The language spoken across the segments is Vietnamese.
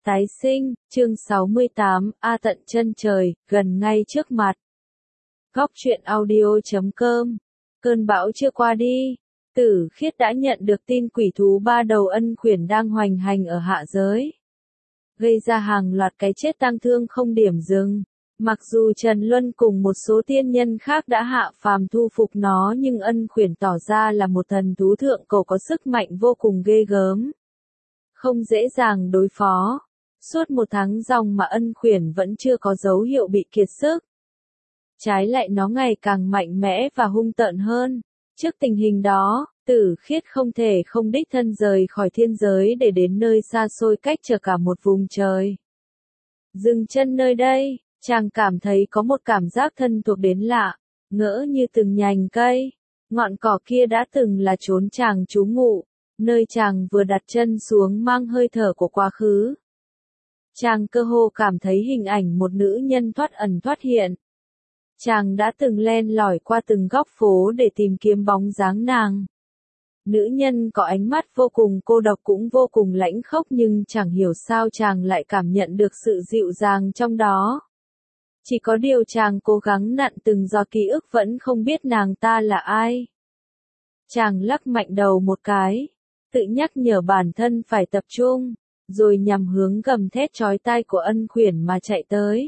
Tái sinh, chương 68, A tận chân trời, gần ngay trước mặt. Góc truyện audio.com. Cơn bão chưa qua đi, Tử Khiết đã nhận được tin quỷ thú ba đầu ân khuyển đang hoành hành ở hạ giới, gây ra hàng loạt cái chết tang thương không điểm dừng. Mặc dù Trần Luân cùng một số tiên nhân khác đã hạ phàm thu phục nó, nhưng ân khuyển tỏ ra là một thần thú thượng cổ có sức mạnh vô cùng ghê gớm, không dễ dàng đối phó. Suốt một tháng ròng mà ân khuyển vẫn chưa có dấu hiệu bị kiệt sức. Trái lại nó ngày càng mạnh mẽ và hung tợn hơn. Trước tình hình đó, Tử Khiết không thể không đích thân rời khỏi thiên giới để đến nơi xa xôi cách trở cả một vùng trời. Dừng chân nơi đây, chàng cảm thấy có một cảm giác thân thuộc đến lạ, ngỡ như từng nhành cây. Ngọn cỏ kia đã từng là chốn chàng trú ngụ, nơi chàng vừa đặt chân xuống mang hơi thở của quá khứ. Chàng cơ hồ cảm thấy hình ảnh một nữ nhân thoát ẩn thoát hiện. Chàng đã từng len lỏi qua từng góc phố để tìm kiếm bóng dáng nàng. Nữ nhân có ánh mắt vô cùng cô độc cũng vô cùng lãnh khốc, nhưng chẳng hiểu sao chàng lại cảm nhận được sự dịu dàng trong đó. Chỉ có điều chàng cố gắng nặn từng giọt ký ức vẫn không biết nàng ta là ai. Chàng lắc mạnh đầu một cái, tự nhắc nhở bản thân phải tập trung, rồi nhằm hướng gầm thét chói tai của ân khuyển mà chạy tới.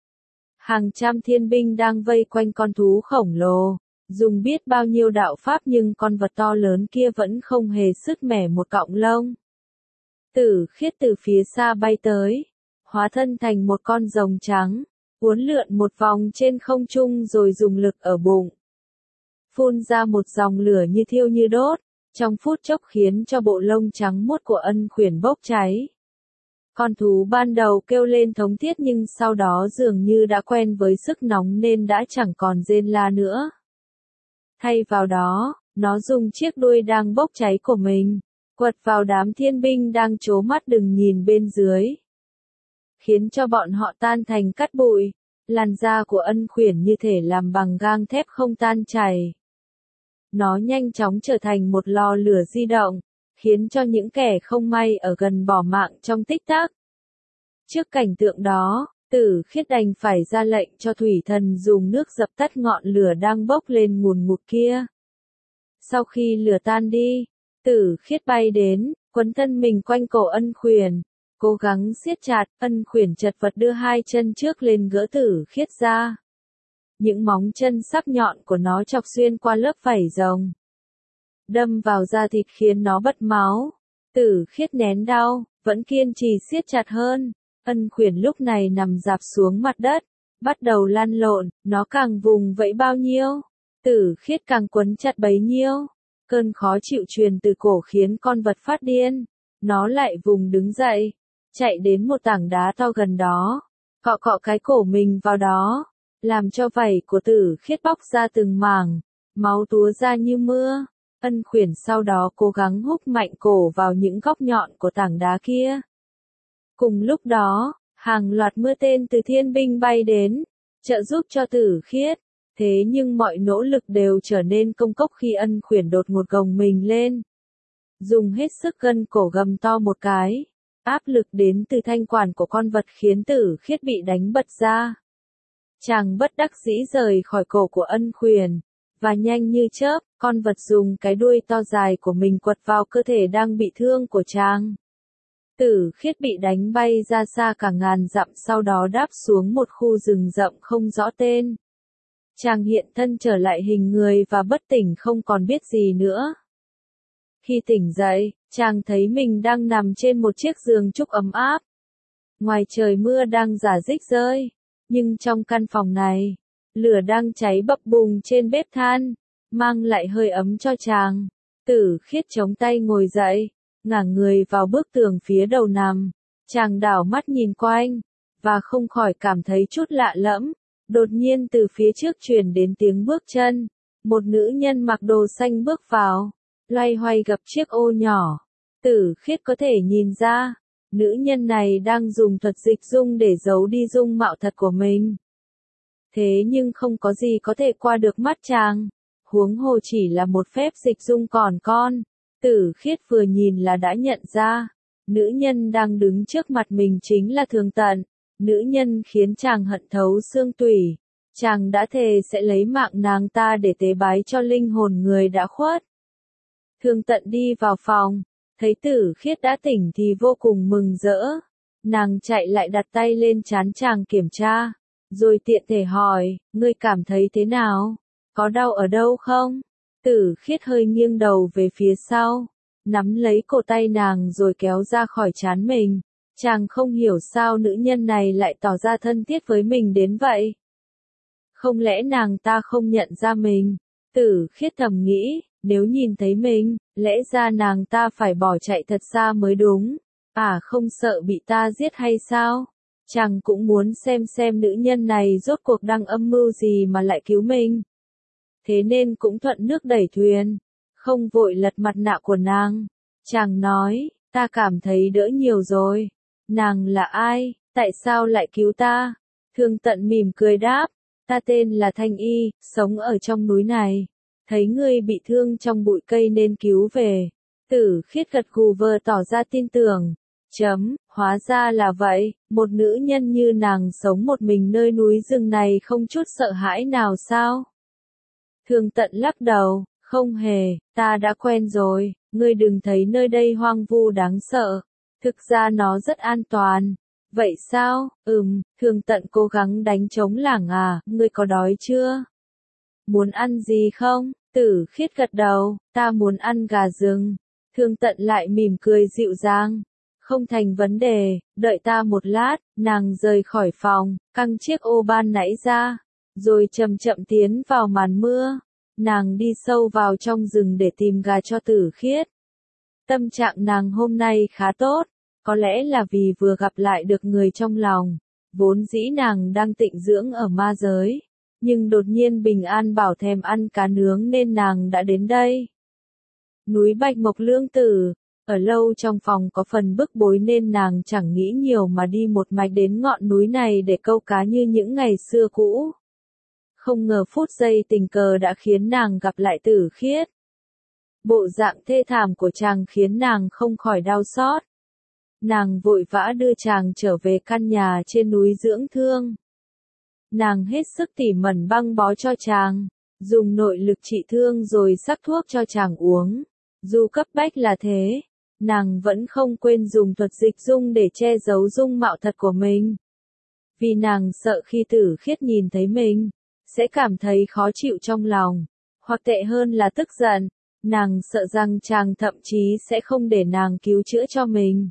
Hàng trăm thiên binh đang vây quanh con thú khổng lồ, dùng biết bao nhiêu đạo pháp nhưng con vật to lớn kia vẫn không hề sứt mẻ một cọng lông. Tử Khiết từ phía xa bay tới, hóa thân thành một con rồng trắng, uốn lượn một vòng trên không trung rồi dùng lực ở bụng phun ra một dòng lửa như thiêu như đốt, trong phút chốc khiến cho bộ lông trắng muốt của ân khuyển bốc cháy. Con thú ban đầu kêu lên thống thiết nhưng sau đó dường như đã quen với sức nóng nên đã chẳng còn rên la nữa. Thay vào đó, nó dùng chiếc đuôi đang bốc cháy của mình, quật vào đám thiên binh đang trố mắt đừng nhìn bên dưới, khiến cho bọn họ tan thành cát bụi. Làn da của ân khuyển như thể làm bằng gang thép không tan chảy. Nó nhanh chóng trở thành một lò lửa di động, khiến cho những kẻ không may ở gần bỏ mạng trong tích tắc. Trước cảnh tượng đó, Tử Khiết đành phải ra lệnh cho thủy thần dùng nước dập tắt ngọn lửa đang bốc lên ngùn ngụt kia. Sau khi lửa tan đi, Tử Khiết bay đến, quấn thân mình quanh cổ ân khuyển, cố gắng siết chặt. Ân khuyển chật vật đưa hai chân trước lên gỡ Tử Khiết ra. Những móng chân sắc nhọn của nó chọc xuyên qua lớp vảy rồng, đâm vào da thịt khiến nó bật máu. Tử Khiết nén đau, vẫn kiên trì siết chặt hơn. Ân khuyển lúc này nằm rạp xuống mặt đất, bắt đầu lăn lộn, nó càng vùng vẫy bao nhiêu, Tử Khiết càng quấn chặt bấy nhiêu. Cơn khó chịu truyền từ cổ khiến con vật phát điên, nó lại vùng đứng dậy, chạy đến một tảng đá to gần đó, cọ cọ cái cổ mình vào đó, làm cho vảy của Tử Khiết bóc ra từng mảng, máu túa ra như mưa. Ân khuyển sau đó cố gắng húc mạnh cổ vào những góc nhọn của tảng đá kia. Cùng lúc đó, hàng loạt mưa tên từ thiên binh bay đến, trợ giúp cho Tử Khiết. Thế nhưng mọi nỗ lực đều trở nên công cốc khi ân khuyển đột ngột gồng mình lên, dùng hết sức gân cổ gầm to một cái. Áp lực đến từ thanh quản của con vật khiến Tử Khiết bị đánh bật ra. Chàng bất đắc dĩ rời khỏi cổ của ân khuyển, và nhanh như chớp, con vật dùng cái đuôi to dài của mình quật vào cơ thể đang bị thương của chàng. Tử Khiết bị đánh bay ra xa cả ngàn dặm, sau đó đáp xuống một khu rừng rậm không rõ tên. Chàng hiện thân trở lại hình người và bất tỉnh không còn biết gì nữa. Khi tỉnh dậy, chàng thấy mình đang nằm trên một chiếc giường trúc ấm áp. Ngoài trời mưa đang rả rích rơi, nhưng trong căn phòng này, lửa đang cháy bập bùng trên bếp than, mang lại hơi ấm cho chàng. Tử Khiết chống tay ngồi dậy, ngả người vào bức tường phía đầu nằm. Chàng đảo mắt nhìn quanh, và không khỏi cảm thấy chút lạ lẫm. Đột nhiên từ phía trước truyền đến tiếng bước chân. Một nữ nhân mặc đồ xanh bước vào, loay hoay gập chiếc ô nhỏ. Tử Khiết có thể nhìn ra, nữ nhân này đang dùng thuật dịch dung để giấu đi dung mạo thật của mình. Thế nhưng không có gì có thể qua được mắt chàng, huống hồ chỉ là một phép dịch dung còn con. Tử Khiết vừa nhìn là đã nhận ra, Nữ nhân đang đứng trước mặt mình chính là Thường Tận. Nữ nhân khiến chàng hận thấu xương tủy. Chàng đã thề sẽ lấy mạng nàng ta để tế bái cho linh hồn người đã khuất. Thường Tận đi vào phòng, thấy Tử Khiết đã tỉnh thì vô cùng mừng rỡ. Nàng chạy lại đặt tay lên trán chàng kiểm tra, rồi tiện thể hỏi, ngươi cảm thấy thế nào? Có đau ở đâu không? Tử Khiết hơi nghiêng đầu về phía sau, nắm lấy cổ tay nàng rồi kéo ra khỏi trán mình. Chàng không hiểu sao nữ nhân này lại tỏ ra thân thiết với mình đến vậy. Không lẽ nàng ta không nhận ra mình? Tử Khiết thầm nghĩ, nếu nhìn thấy mình, lẽ ra nàng ta phải bỏ chạy thật xa mới đúng. Không sợ bị ta giết hay sao? Chàng cũng muốn xem nữ nhân này rốt cuộc đang âm mưu gì mà lại cứu mình. Thế nên cũng thuận nước đẩy thuyền, không vội lật mặt nạ của nàng. Chàng nói, ta cảm thấy đỡ nhiều rồi. Nàng là ai? Tại sao lại cứu ta? Thường Tận mỉm cười đáp, ta tên là Thanh Y, sống ở trong núi này. Thấy ngươi bị thương trong bụi cây nên cứu về. Tử Khiết gật gù vờ tỏ ra tin tưởng. Hóa ra là vậy, một nữ nhân như nàng sống một mình nơi núi rừng này không chút sợ hãi nào sao? Thường Tận lắc đầu, không hề, ta đã quen rồi, ngươi đừng thấy nơi đây hoang vu đáng sợ. Thực ra nó rất an toàn. Vậy sao? Thường Tận cố gắng đánh trống lảng ngươi có đói chưa? Muốn ăn gì không? Tử Khiết gật đầu, ta muốn ăn gà rừng. Thường Tận lại mỉm cười dịu dàng. Không thành vấn đề, đợi ta một lát. Nàng rời khỏi phòng, căng chiếc ô ban nãy ra, rồi chậm chậm tiến vào màn mưa. Nàng đi sâu vào trong rừng để tìm gà cho Tử Khiết. Tâm trạng nàng hôm nay khá tốt, có lẽ là vì vừa gặp lại được người trong lòng. Vốn dĩ nàng đang tịnh dưỡng ở ma giới, nhưng đột nhiên Bình An bảo thèm ăn cá nướng nên nàng đã đến đây. Núi Bạch Mộc Lương Tử, ở lâu trong phòng có phần bức bối nên nàng chẳng nghĩ nhiều mà đi một mạch đến ngọn núi này để câu cá như những ngày xưa cũ. Không ngờ phút giây tình cờ đã khiến nàng gặp lại Tử Khiết. Bộ dạng thê thảm của chàng khiến nàng không khỏi đau xót. Nàng vội vã đưa chàng trở về căn nhà trên núi dưỡng thương. Nàng hết sức tỉ mẩn băng bó cho chàng, dùng nội lực trị thương rồi sắc thuốc cho chàng uống. Dù cấp bách là thế, nàng vẫn không quên dùng thuật dịch dung để che giấu dung mạo thật của mình. Vì nàng sợ khi Tử Khiết nhìn thấy mình, sẽ cảm thấy khó chịu trong lòng, hoặc tệ hơn là tức giận. Nàng sợ rằng chàng thậm chí sẽ không để nàng cứu chữa cho mình.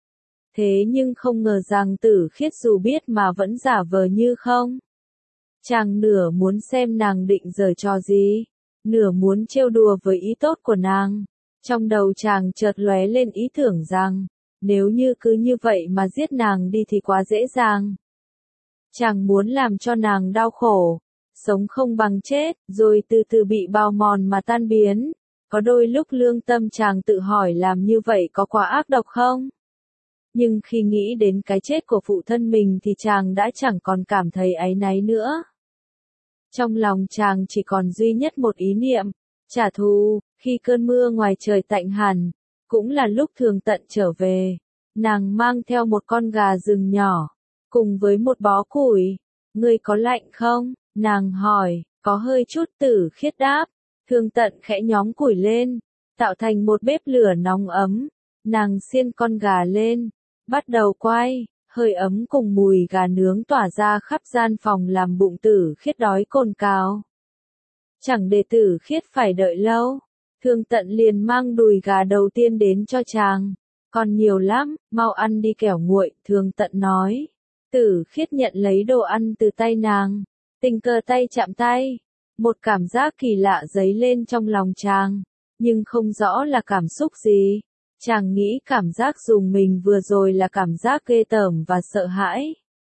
Thế nhưng không ngờ rằng Tử Khiết dù biết mà vẫn giả vờ như không. Chàng nửa muốn xem nàng định giở trò gì, nửa muốn trêu đùa với ý tốt của nàng. Trong đầu chàng chợt lóe lên ý tưởng rằng, nếu như cứ như vậy mà giết nàng đi thì quá dễ dàng. Chàng muốn làm cho nàng đau khổ, sống không bằng chết, rồi từ từ bị bào mòn mà tan biến. Có đôi lúc lương tâm chàng tự hỏi làm như vậy có quá ác độc không? Nhưng khi nghĩ đến cái chết của phụ thân mình thì chàng đã chẳng còn cảm thấy áy náy nữa. Trong lòng chàng chỉ còn duy nhất một ý niệm, trả thù. Khi cơn mưa ngoài trời tạnh hẳn, cũng là lúc Thường Tận trở về. Nàng mang theo một con gà rừng nhỏ, cùng với một bó củi. Ngươi có lạnh không? Nàng hỏi, có hơi chút. Tử Khiết đáp. Thường Tận khẽ nhóm củi lên, tạo thành một bếp lửa nóng ấm. Nàng xiên con gà lên, bắt đầu quay, hơi ấm cùng mùi gà nướng tỏa ra khắp gian phòng làm bụng Tử Khiết đói cồn cào. Chẳng để Tử Khiết phải đợi lâu, Thường Tận liền mang đùi gà đầu tiên đến cho chàng. Còn nhiều lắm, mau ăn đi kẻo nguội, Thường Tận nói. Tử Khiết nhận lấy đồ ăn từ tay nàng, tình cờ tay chạm tay. Một cảm giác kỳ lạ dấy lên trong lòng chàng, nhưng không rõ là cảm xúc gì. Chàng nghĩ cảm giác dùng mình vừa rồi là cảm giác ghê tởm và sợ hãi.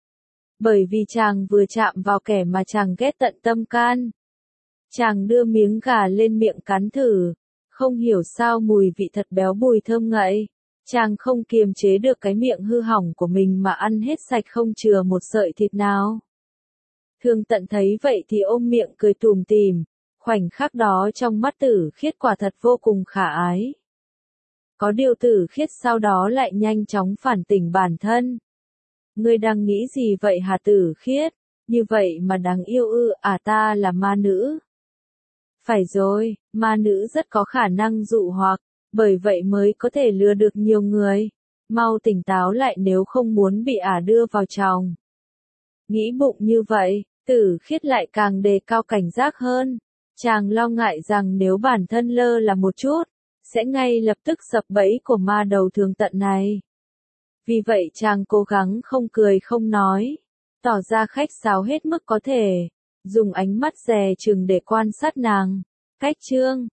Bởi vì chàng vừa chạm vào kẻ mà chàng ghét tận tâm can. Chàng đưa miếng gà lên miệng cắn thử, không hiểu sao mùi vị thật béo bùi thơm ngậy. Chàng không kiềm chế được cái miệng hư hỏng của mình mà ăn hết sạch không chừa một sợi thịt nào. Thường Tận thấy vậy thì ôm miệng cười tủm tỉm, khoảnh khắc đó trong mắt Tử Khiết quả thật vô cùng khả ái. Có điều Tử Khiết sau đó lại nhanh chóng phản tỉnh bản thân. Ngươi đang nghĩ gì vậy hả Tử Khiết? Như vậy mà đáng yêu ư? À, ta là ma nữ. Phải rồi, ma nữ rất có khả năng dụ hoặc, bởi vậy mới có thể lừa được nhiều người. Mau tỉnh táo lại nếu không muốn bị ả đưa vào chòng. Nghĩ bụng như vậy, Tử Khiết lại càng đề cao cảnh giác hơn. Chàng lo ngại rằng nếu bản thân lơ là một chút, sẽ ngay lập tức sập bẫy của ma đầu thường tận này. Vì vậy chàng cố gắng không cười không nói, tỏ ra khách sáo hết mức có thể, dùng ánh mắt dè chừng để quan sát nàng. Cách chương